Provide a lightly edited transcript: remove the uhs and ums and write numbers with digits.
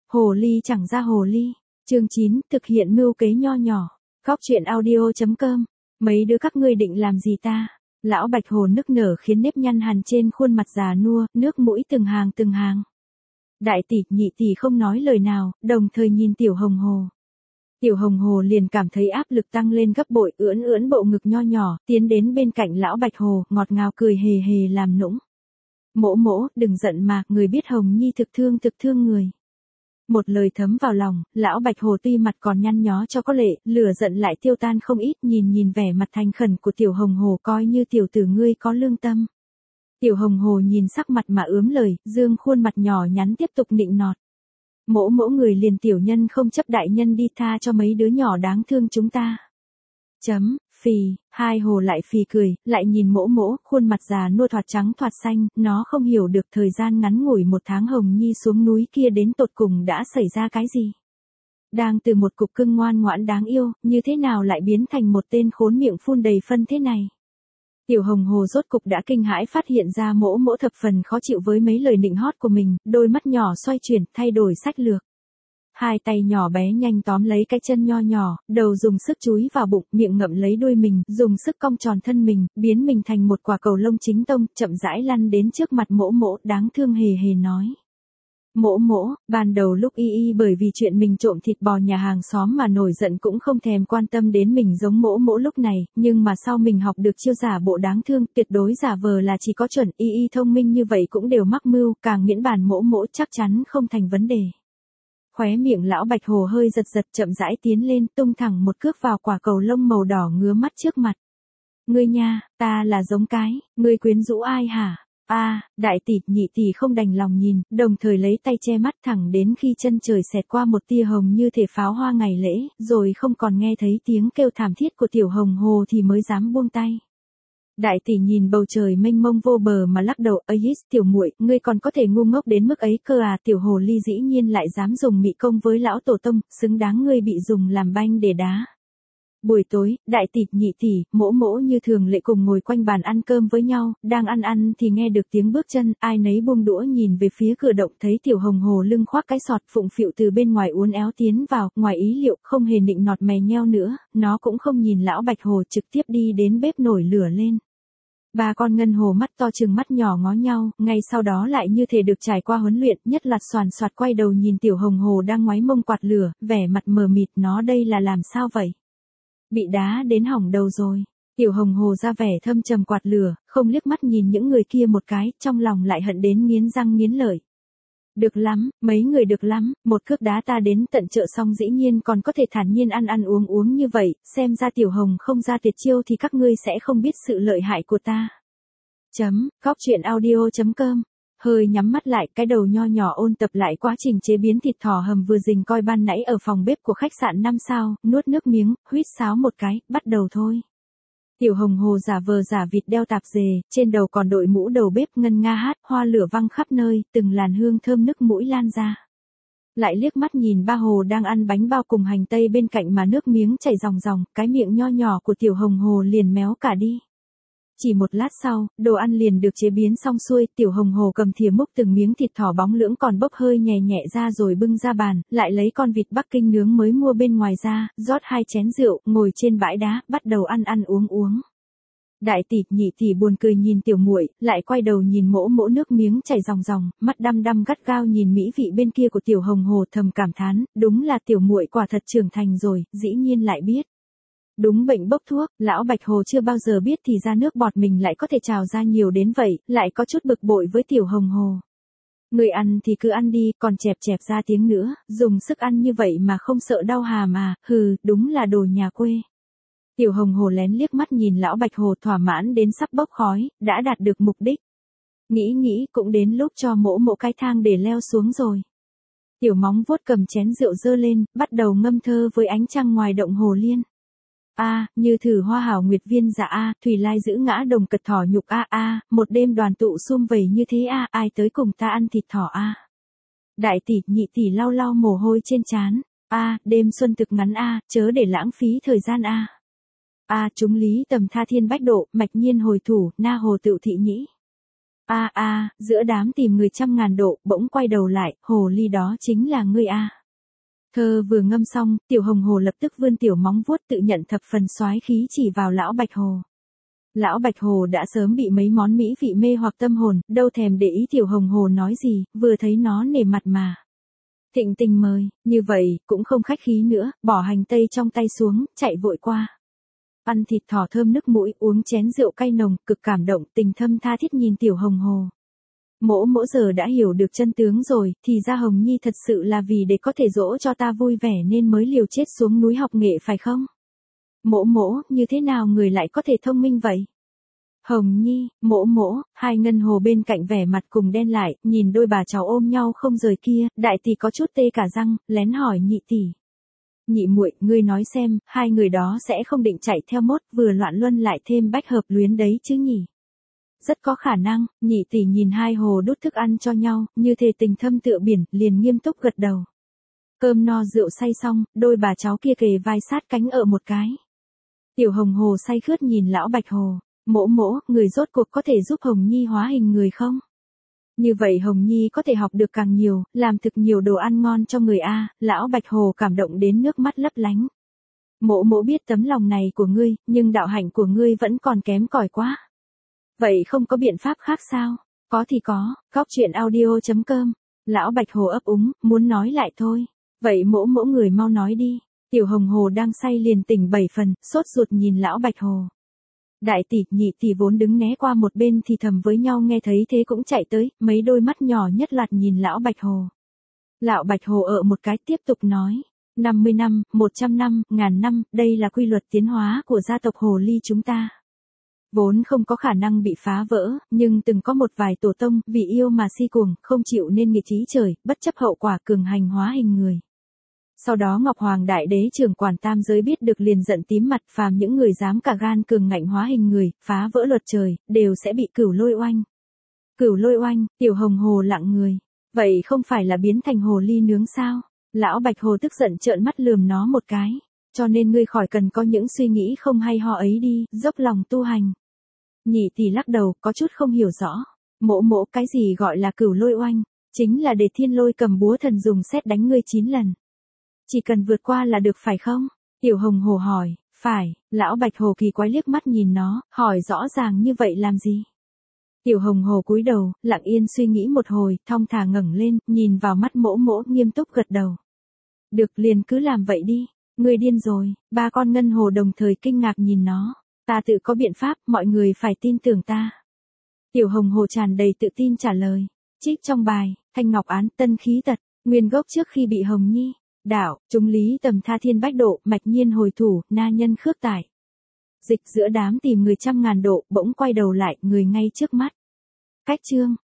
Hồ ly chẳng ra hồ ly. Chương 9, thực hiện mưu kế nho nhỏ. Góc truyện audio.com. Mấy đứa các ngươi định làm gì ta? Lão Bạch Hồ nức nở khiến nếp nhăn hằn trên khuôn mặt già nua, nước mũi từng hàng từng hàng. Đại tỷ, nhị tỷ không nói lời nào, đồng thời nhìn Tiểu Hồng Hồ. Tiểu Hồng Hồ liền cảm thấy áp lực tăng lên gấp bội, ưỡn ưỡn bộ ngực nho nhỏ, tiến đến bên cạnh Lão Bạch Hồ, ngọt ngào cười hề hề làm nũng. Mỗ mỗ, đừng giận mà, người biết Hồng Nhi thực thương người. Một lời thấm vào lòng, Lão Bạch Hồ tuy mặt còn nhăn nhó cho có lệ, lửa giận lại tiêu tan không ít, nhìn vẻ mặt thành khẩn của Tiểu Hồng Hồ coi như tiểu tử ngươi có lương tâm. Tiểu Hồng Hồ nhìn sắc mặt mà ướm lời, dương khuôn mặt nhỏ nhắn tiếp tục nịnh nọt. Mỗ mỗ người liền tiểu nhân không chấp đại nhân đi, tha cho mấy đứa nhỏ đáng thương chúng ta. Phì, hai hồ lại phì cười, lại nhìn mỗ mỗ, khuôn mặt già nua thoạt trắng thoạt xanh, nó không hiểu được thời gian ngắn ngủi 1 tháng Hồng Nhi xuống núi kia đến tột cùng đã xảy ra cái gì. Đang từ một cục cưng ngoan ngoãn đáng yêu, như thế nào lại biến thành một tên khốn miệng phun đầy phân thế này. Tiểu Hồng Hồ rốt cục đã kinh hãi phát hiện ra mỗ mỗ thập phần khó chịu với mấy lời nịnh hót của mình, đôi mắt nhỏ xoay chuyển, thay đổi sách lược. Hai tay nhỏ bé nhanh tóm lấy cái chân nho nhỏ, đầu dùng sức chúi vào bụng, miệng ngậm lấy đuôi mình, dùng sức cong tròn thân mình, biến mình thành một quả cầu lông chính tông, chậm rãi lăn đến trước mặt mỗ mỗ, đáng thương hề hề nói. Mỗ mỗ, ban đầu lúc y bởi vì chuyện mình trộm thịt bò nhà hàng xóm mà nổi giận cũng không thèm quan tâm đến mình giống mỗ mỗ lúc này, nhưng mà sau mình học được chiêu giả bộ đáng thương, tuyệt đối giả vờ là chỉ có chuẩn, y thông minh như vậy cũng đều mắc mưu, càng miễn bàn mỗ mỗ chắc chắn không thành vấn đề. Khóe miệng Lão Bạch Hồ hơi giật chậm rãi tiến lên, tung thẳng một cước vào quả cầu lông màu đỏ ngứa mắt trước mặt. Ngươi nha, ta là giống cái, ngươi quyến rũ ai hả? Đại tỷ, nhị tỷ không đành lòng nhìn, đồng thời lấy tay che mắt thẳng đến khi chân trời xẹt qua một tia hồng như thể pháo hoa ngày lễ, rồi không còn nghe thấy tiếng kêu thảm thiết của Tiểu Hồng Hồ thì mới dám buông tay. Đại tỷ nhìn bầu trời mênh mông vô bờ mà lắc đầu, ấy tiểu muội, ngươi còn có thể ngu ngốc đến mức ấy cơ à? Tiểu hồ ly dĩ nhiên lại dám dùng mị công với lão tổ tông, xứng đáng ngươi bị dùng làm banh để đá. Buổi tối, đại tỷ, nhị tỷ, mỗ mỗ như thường lệ cùng ngồi quanh bàn ăn cơm với nhau, đang ăn thì nghe được tiếng bước chân, ai nấy buông đũa nhìn về phía cửa động, thấy Tiểu Hồng Hồ lưng khoác cái sọt phụng phịu từ bên ngoài uốn éo tiến vào, ngoài ý liệu, không hề nịnh nọt mè nheo nữa, nó cũng không nhìn Lão Bạch Hồ, trực tiếp đi đến bếp nổi lửa lên. Ba con ngân hồ mắt to trừng mắt nhỏ ngó nhau, ngay sau đó lại như thể được trải qua huấn luyện, nhất loạt xoàn xoạt quay đầu nhìn Tiểu Hồng Hồ đang ngoáy mông quạt lửa, vẻ mặt mờ mịt, nó đây là làm sao vậy? Bị đá đến hỏng đầu rồi. Tiểu Hồng Hồ ra vẻ thâm trầm quạt lửa, không liếc mắt nhìn những người kia một cái, trong lòng lại hận đến nghiến răng nghiến lợi. Được lắm, mấy người được lắm, một cước đá ta đến tận chợ xong dĩ nhiên còn có thể thản nhiên ăn uống như vậy, xem ra Tiểu Hồng không ra tuyệt chiêu thì các ngươi sẽ không biết sự lợi hại của ta. Góc truyện audio.com. Hơi nhắm mắt lại, cái đầu nho nhỏ ôn tập lại quá trình chế biến thịt thỏ hầm vừa rình coi ban nãy ở phòng bếp của khách sạn 5 sao, nuốt nước miếng, huýt sáo một cái, bắt đầu thôi. Tiểu Hồng Hồ giả vờ giả vịt đeo tạp dề, trên đầu còn đội mũ đầu bếp ngân nga hát, hoa lửa văng khắp nơi, từng làn hương thơm nức mũi lan ra. Lại liếc mắt nhìn ba hồ đang ăn bánh bao cùng hành tây bên cạnh mà nước miếng chảy ròng, cái miệng nho nhỏ của Tiểu Hồng Hồ liền méo cả đi. Chỉ một lát sau, đồ ăn liền được chế biến xong xuôi, Tiểu Hồng Hồ cầm thìa múc từng miếng thịt thỏ bóng lưỡng còn bốc hơi nhẹ nhẹ ra rồi bưng ra bàn, lại lấy con vịt Bắc Kinh nướng mới mua bên ngoài ra, rót 2 chén rượu, ngồi trên bãi đá, bắt đầu ăn uống. Đại tỷ, nhị tỷ buồn cười nhìn tiểu muội, lại quay đầu nhìn mỗ mỗ nước miếng chảy ròng, mắt đăm gắt gao nhìn mỹ vị bên kia của Tiểu Hồng Hồ thầm cảm thán, đúng là tiểu muội quả thật trưởng thành rồi, dĩ nhiên lại biết. Đúng bệnh bốc thuốc, Lão Bạch Hồ chưa bao giờ biết thì ra nước bọt mình lại có thể trào ra nhiều đến vậy, lại có chút bực bội với Tiểu Hồng Hồ. Người ăn thì cứ ăn đi, còn chẹp ra tiếng nữa, dùng sức ăn như vậy mà không sợ đau hàm à, đúng là đồ nhà quê. Tiểu Hồng Hồ lén liếc mắt nhìn Lão Bạch Hồ thỏa mãn đến sắp bốc khói, đã đạt được mục đích. Nghĩ cũng đến lúc cho mỗ mỗ cái thang để leo xuống rồi. Tiểu móng vuốt cầm chén rượu dơ lên, bắt đầu ngâm thơ với ánh trăng ngoài động hồ liên. Như thử hoa hảo nguyệt viên dạ thủy lai giữ ngã đồng cật thỏ nhục một đêm đoàn tụ sum vầy như thế ai tới cùng ta ăn thịt thỏ Đại tỷ, nhị tỷ lau mồ hôi trên trán. Đêm xuân thực ngắn chớ để lãng phí thời gian chúng lý tầm tha thiên bách độ, mạch nhiên hồi thủ, na hồ tựu thị nhĩ. Giữa đám tìm người 100.000 độ, bỗng quay đầu lại, hồ ly đó chính là ngươi a. Thơ vừa ngâm xong, tiểu hồng hồ lập tức vươn tiểu móng vuốt tự nhận thập phần soái khí chỉ vào lão bạch hồ. Lão bạch hồ đã sớm bị mấy món mỹ vị mê hoặc tâm hồn, đâu thèm để ý tiểu hồng hồ nói gì, vừa thấy nó nể mặt mà. Thịnh tình mời, như vậy, cũng không khách khí nữa, bỏ hành tây trong tay xuống, chạy vội qua. Ăn thịt thỏ thơm nức mũi, uống chén rượu cay nồng, cực cảm động, tình thâm tha thiết nhìn tiểu hồng hồ. Mỗ giờ đã hiểu được chân tướng rồi, thì ra Hồng Nhi thật sự là vì để có thể dỗ cho ta vui vẻ nên mới liều chết xuống núi học nghệ phải không? Mỗ, như thế nào người lại có thể thông minh vậy? Hồng Nhi, mỗ, hai ngân hồ bên cạnh vẻ mặt cùng đen lại, nhìn đôi bà cháu ôm nhau không rời kia, đại tỷ có chút tê cả răng, lén hỏi nhị tỷ. Nhị muội, ngươi nói xem, hai người đó sẽ không định chạy theo mốt, vừa loạn luân lại thêm bách hợp luyến đấy chứ nhỉ? Rất có khả năng, nhị tỷ nhìn hai hồ đút thức ăn cho nhau, như thể tình thâm tựa biển, liền nghiêm túc gật đầu. Cơm no rượu say xong, đôi bà cháu kia kề vai sát cánh ở một cái. Tiểu hồng hồ say khướt nhìn lão bạch hồ. Mỗ, người rốt cuộc có thể giúp Hồng Nhi hóa hình người không? Như vậy Hồng Nhi có thể học được càng nhiều, làm thực nhiều đồ ăn ngon cho người a. Lão bạch hồ cảm động đến nước mắt lấp lánh. Mỗ biết tấm lòng này của ngươi, nhưng đạo hạnh của ngươi vẫn còn kém cỏi quá. Vậy không có biện pháp khác sao? Có thì có, góc chuyện audio.com. Lão bạch hồ ấp úng, muốn nói lại thôi. Vậy mỗ người mau nói đi. Tiểu hồng hồ đang say liền tỉnh 7 phần, sốt ruột nhìn lão bạch hồ. Đại tỷ, nhị tỷ vốn đứng né qua một bên thì thầm với nhau nghe thấy thế cũng chạy tới, mấy đôi mắt nhỏ nhất loạt nhìn lão bạch hồ. Lão bạch hồ ở một cái tiếp tục nói. 50 năm, 100 năm, 1000 năm, đây là quy luật tiến hóa của gia tộc hồ ly chúng ta. Vốn không có khả năng bị phá vỡ, nhưng từng có một vài tổ tông, vì yêu mà si cuồng, không chịu nên nghịch ý trời, bất chấp hậu quả cường hành hóa hình người. Sau đó Ngọc Hoàng Đại Đế trưởng quản tam giới biết được liền giận tím mặt, phàm những người dám cả gan cường ngạnh hóa hình người, phá vỡ luật trời, đều sẽ bị cửu lôi oanh. Cửu lôi oanh, tiểu hồng hồ lặng người. Vậy không phải là biến thành hồ ly nướng sao? Lão bạch hồ tức giận trợn mắt lườm nó một cái. Cho nên ngươi khỏi cần có những suy nghĩ không hay ho ấy đi, dốc lòng tu hành. Nhị tỷ lắc đầu, có chút không hiểu rõ. Mỗ cái gì gọi là cửu lôi oanh? Chính là để thiên lôi cầm búa thần dùng sét đánh ngươi 9 lần. Chỉ cần vượt qua là được phải không? Tiểu hồng hồ hỏi, phải, lão bạch hồ kỳ quái liếc mắt nhìn nó, hỏi rõ ràng như vậy làm gì? Tiểu hồng hồ cúi đầu, lặng yên suy nghĩ một hồi, thong thả ngẩng lên, nhìn vào mắt mỗ nghiêm túc gật đầu. Được liền cứ làm vậy đi, ngươi điên rồi, ba con ngân hồ đồng thời kinh ngạc nhìn nó, ta tự có biện pháp, mọi người phải tin tưởng ta. Tiểu hồng hồ tràn đầy tự tin trả lời, trích trong bài, thanh ngọc án, tân khí tật, nguyên gốc trước khi bị Hồng Nhi. Đạo, trung lý tầm tha thiên bách độ, mạch nhiên hồi thủ, na nhân khước tải. Dịch giữa đám tìm người 100.000 độ, bỗng quay đầu lại, người ngay trước mắt. Cách chương.